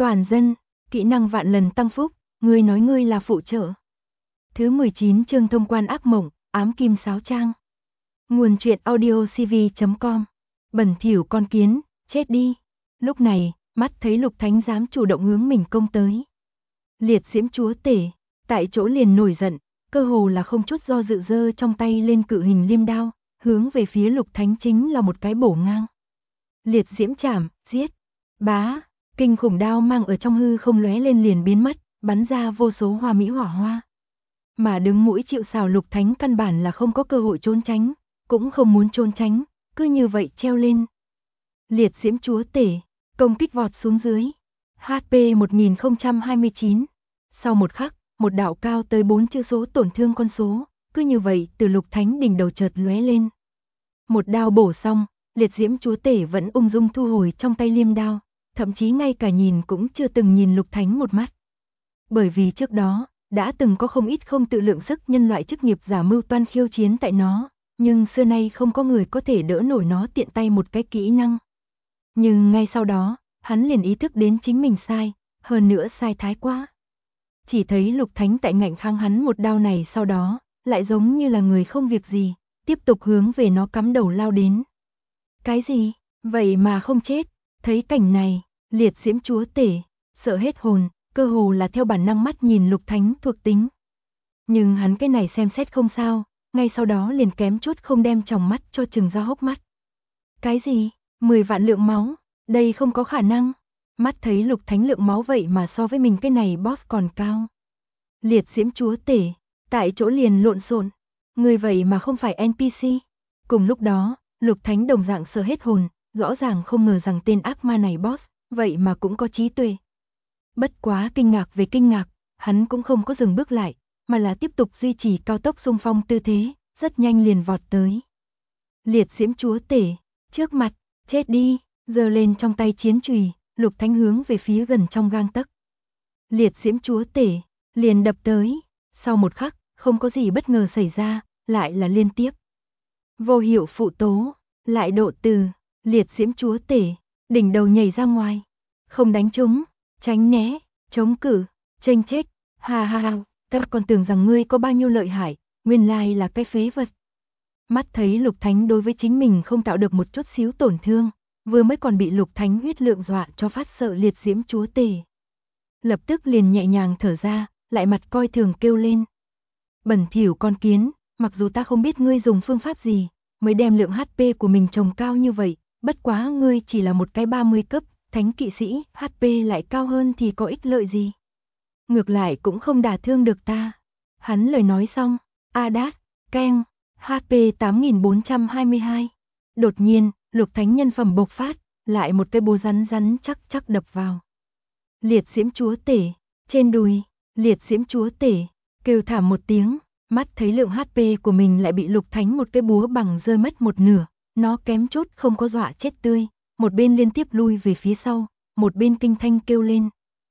Toàn dân, kỹ năng vạn lần tăng phúc, ngươi nói ngươi là phụ trợ. Thứ 19 chương thông quan ác mộng, ám kim sáo trang. Nguồn truyện audio cv.com. Bẩn thỉu con kiến, chết đi. Lúc này, mắt thấy Lục Thánh dám chủ động hướng mình công tới. Liệt diễm chúa tể, tại chỗ liền nổi giận, cơ hồ là không chút do dự giơ trong tay lên cự hình liêm đao, hướng về phía Lục Thánh chính là một cái bổ ngang. Liệt diễm chảm, giết. Bá, kinh khủng đao mang ở trong hư không lóe lên liền biến mất, bắn ra vô số hoa mỹ hỏa hoa. Mà đứng mũi chịu sào Lục Thánh căn bản là không có cơ hội trốn tránh, cũng không muốn trốn tránh, cứ như vậy treo lên. Liệt diễm chúa tể, công kích vọt xuống dưới. HP 1029. Sau một khắc, một đạo cao tới 4 chữ số tổn thương con số, cứ như vậy từ Lục Thánh đỉnh đầu chợt lóe lên. Một đao bổ xong, liệt diễm chúa tể vẫn ung dung thu hồi trong tay liêm đao, thậm chí ngay cả nhìn cũng chưa từng nhìn Lục Thánh một mắt. Bởi vì trước đó, đã từng có không ít không tự lượng sức nhân loại chức nghiệp giả mưu toan khiêu chiến tại nó, nhưng xưa nay không có người có thể đỡ nổi nó tiện tay một cái kỹ năng. Nhưng ngay sau đó, hắn liền ý thức đến chính mình sai, hơn nữa sai thái quá. Chỉ thấy Lục Thánh tại ngạnh kháng hắn một đao này sau đó, lại giống như là người không việc gì, tiếp tục hướng về nó cắm đầu lao đến. Cái gì? Vậy mà không chết. Thấy cảnh này, liệt diễm chúa tể, sợ hết hồn, cơ hồ là theo bản năng mắt nhìn Lục Thánh thuộc tính. Nhưng hắn cái này xem xét không sao, ngay sau đó liền kém chút không đem tròng mắt cho chừng ra hốc mắt. Cái gì? 10 vạn lượng máu, đây không có khả năng. Mắt thấy Lục Thánh lượng máu vậy mà so với mình cái này boss còn cao. Liệt diễm chúa tể, tại chỗ liền lộn xộn, người vậy mà không phải NPC. Cùng lúc đó, Lục Thánh đồng dạng sợ hết hồn, rõ ràng không ngờ rằng tên ác ma này boss, vậy mà cũng có trí tuệ. Bất quá kinh ngạc về kinh ngạc, hắn cũng không có dừng bước lại, mà là tiếp tục duy trì cao tốc xung phong tư thế, rất nhanh liền vọt tới. Liệt diễm chúa tể, trước mặt, chết đi, giơ lên trong tay chiến chùy, Lục Thánh hướng về phía gần trong gang tấc. Liệt diễm chúa tể, liền đập tới, sau một khắc, không có gì bất ngờ xảy ra, lại là liên tiếp. Vô hiệu phụ tố, lại độ từ, liệt diễm chúa tể, đỉnh đầu nhảy ra ngoài, không đánh trúng, tránh né, chống cự, chênh chết, ha ha ha, ta còn tưởng rằng ngươi có bao nhiêu lợi hại, nguyên lai là cái phế vật. Mắt thấy Lục Thánh đối với chính mình không tạo được một chút xíu tổn thương, vừa mới còn bị Lục Thánh huyết lượng dọa cho phát sợ liệt diễm chúa tể. Lập tức liền nhẹ nhàng thở ra, lại mặt coi thường kêu lên. Bẩn thỉu con kiến, mặc dù ta không biết ngươi dùng phương pháp gì, mới đem lượng HP của mình trồng cao như vậy, bất quá ngươi chỉ là một cái 30 cấp, thánh kỵ sĩ, HP lại cao hơn thì có ích lợi gì. Ngược lại cũng không đả thương được ta. Hắn lời nói xong, Adat, keng, HP 8422. Đột nhiên, Lục Thánh nhân phẩm bộc phát, lại một cái búa rắn rắn chắc chắc đập vào. Liệt diễm chúa tể, trên đùi, liệt diễm chúa tể, kêu thảm một tiếng, mắt thấy lượng HP của mình lại bị Lục Thánh một cái búa bằng rơi mất một nửa, nó kém chút không có dọa chết tươi, một bên liên tiếp lui về phía sau, một bên kinh thanh kêu lên.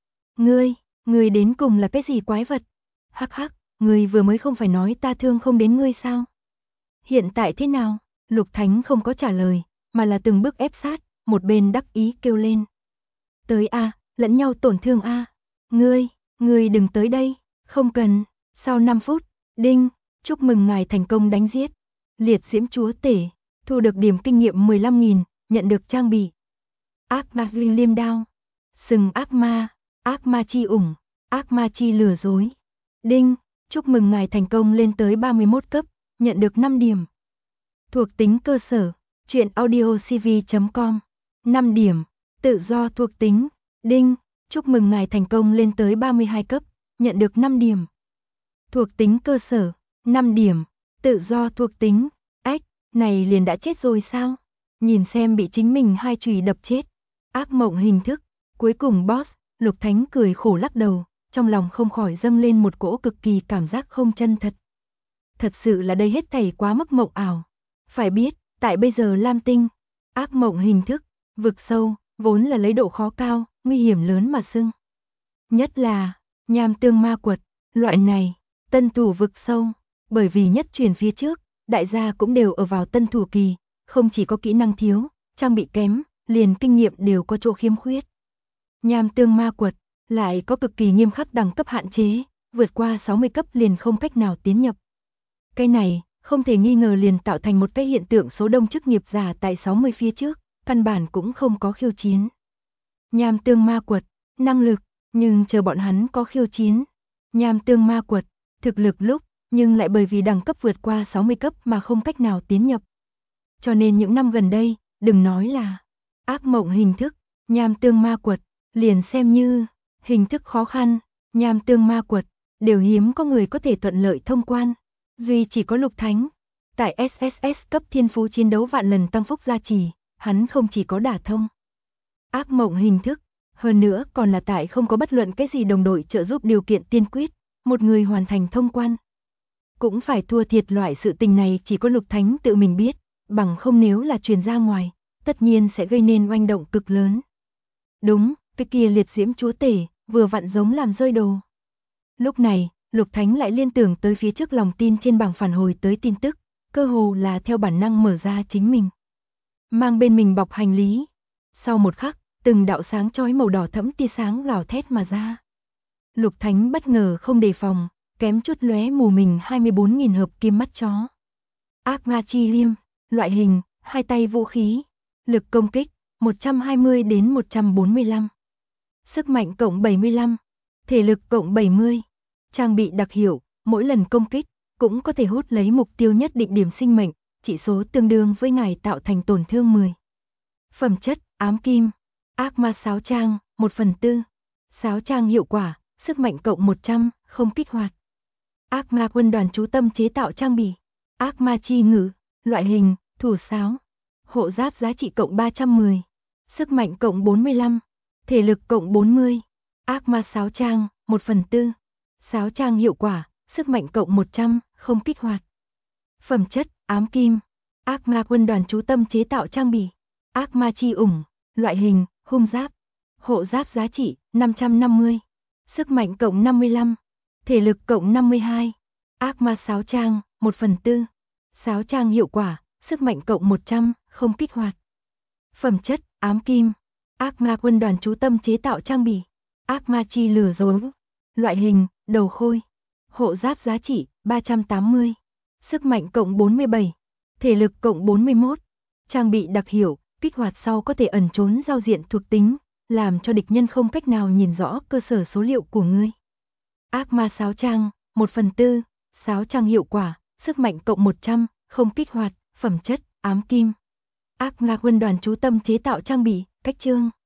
Ngươi đến cùng là cái gì quái vật? Hắc hắc, ngươi vừa mới không phải nói ta thương không đến ngươi sao? Hiện tại thế nào? Lục Thánh không có trả lời, mà là từng bước ép sát, một bên đắc ý kêu lên. Tới a, lẫn nhau tổn thương a. Ngươi đừng tới đây, không cần. Sau 5 phút, đinh, chúc mừng ngài thành công đánh giết liệt diễm chúa tể, thu được điểm kinh nghiệm 15.000, nhận được trang bị ác ma liêm đao, sừng ác ma chi ủng, ác ma chi lừa dối. Đinh, chúc mừng ngài thành công lên tới 31 cấp, nhận được 5 điểm. Thuộc tính cơ sở, truyện audio cv.com. 5 điểm, tự do thuộc tính. Đinh, chúc mừng ngài thành công lên tới 32 cấp, nhận được 5 điểm. Thuộc tính cơ sở, 5 điểm, tự do thuộc tính. Ách, này liền đã chết rồi sao? Nhìn xem bị chính mình hai chùy đập chết. Ác mộng hình thức, cuối cùng boss, Lục Thánh cười khổ lắc đầu, trong lòng không khỏi dâng lên một cỗ cực kỳ cảm giác không chân thật. Thật sự là đây hết thảy quá mức mộng ảo. Phải biết, tại bây giờ Lam Tinh, ác mộng hình thức, vực sâu, vốn là lấy độ khó cao, nguy hiểm lớn mà xưng. Nhất là, nham tương ma quật, loại này, tân thủ vực sâu, bởi vì nhất truyền phía trước, đại gia cũng đều ở vào tân thủ kỳ, không chỉ có kỹ năng thiếu, trang bị kém, liền kinh nghiệm đều có chỗ khiếm khuyết. Nham tương ma quật, lại có cực kỳ nghiêm khắc đẳng cấp hạn chế, vượt qua 60 cấp liền không cách nào tiến nhập. Cái này, không thể nghi ngờ liền tạo thành một cái hiện tượng số đông chức nghiệp giả tại 60 phía trước, căn bản cũng không có khiêu chiến. Nham tương ma quật, năng lực, nhưng chờ bọn hắn có khiêu chiến. Nham tương ma quật, thực lực lúc, nhưng lại bởi vì đẳng cấp vượt qua 60 cấp mà không cách nào tiến nhập. Cho nên những năm gần đây, đừng nói là ác mộng hình thức, nham tương ma quật, liền xem như hình thức khó khăn, nham tương ma quật, đều hiếm có người có thể thuận lợi thông quan. Duy chỉ có Lục Thánh, tại SSS cấp thiên phú chiến đấu vạn lần tăng phúc gia trì, hắn không chỉ có đả thông ác mộng hình thức, hơn nữa còn là tại không có bất luận cái gì đồng đội trợ giúp điều kiện tiên quyết, một người hoàn thành thông quan. Cũng phải thua thiệt loại sự tình này chỉ có Lục Thánh tự mình biết, bằng không nếu là truyền ra ngoài, tất nhiên sẽ gây nên oanh động cực lớn. Đúng, cái kia liệt diễm chúa tể, vừa vặn giống làm rơi đồ. Lúc này, Lục Thánh lại liên tưởng tới phía trước lòng tin trên bảng phản hồi tới tin tức, cơ hồ là theo bản năng mở ra chính mình. Mang bên mình bọc hành lý. Sau một khắc, từng đạo sáng chói màu đỏ thẫm tia sáng gào thét mà ra. Lục Thánh bất ngờ không đề phòng, kém chút lóe mù mình 24.000 hợp kim mắt chó. Ác ma chi liêm, loại hình, hai tay vũ khí, lực công kích, 120 đến 145. Sức mạnh cộng 75, thể lực cộng 70. Trang bị đặc hiệu, mỗi lần công kích, cũng có thể hút lấy mục tiêu nhất định điểm sinh mệnh, chỉ số tương đương với ngài tạo thành tổn thương 10. Phẩm chất, ám kim, ác ma sáo trang, 1/4. Sáo trang hiệu quả, sức mạnh cộng 100, không kích hoạt. Ác ma quân đoàn chú tâm chế tạo trang bị. Ác ma chi ngữ, loại hình, thủ sáo. Hộ giáp giá trị cộng 310. Sức mạnh cộng 45. Thể lực cộng 40. Ác ma sáo trang, 1/4. Sáo trang hiệu quả, sức mạnh cộng 100, không kích hoạt. Phẩm chất, ám kim. Ác ma quân đoàn chú tâm chế tạo trang bị. Ác ma chi ủng, loại hình, hung giáp. Hộ giáp giá trị, 550. Sức mạnh cộng 55. Thể lực cộng 52. Ác ma sáo trang, 1/4. Sáo trang hiệu quả, sức mạnh cộng 100, không kích hoạt. Phẩm chất, ám kim. Ác ma quân đoàn chú tâm chế tạo trang bị. Ác ma chi lừa dối. Loại hình, đầu khôi. Hộ giáp giá trị, 380. Sức mạnh cộng 47. Thể lực cộng 41. Trang bị đặc hiệu, kích hoạt sau có thể ẩn trốn giao diện thuộc tính, làm cho địch nhân không cách nào nhìn rõ cơ sở số liệu của ngươi. Ác ma sáo trang, 1/4. Sáo trang hiệu quả, sức mạnh cộng 100, không kích hoạt, phẩm chất, ám kim. Ác ma quân đoàn chú tâm chế tạo trang bị, cách chương.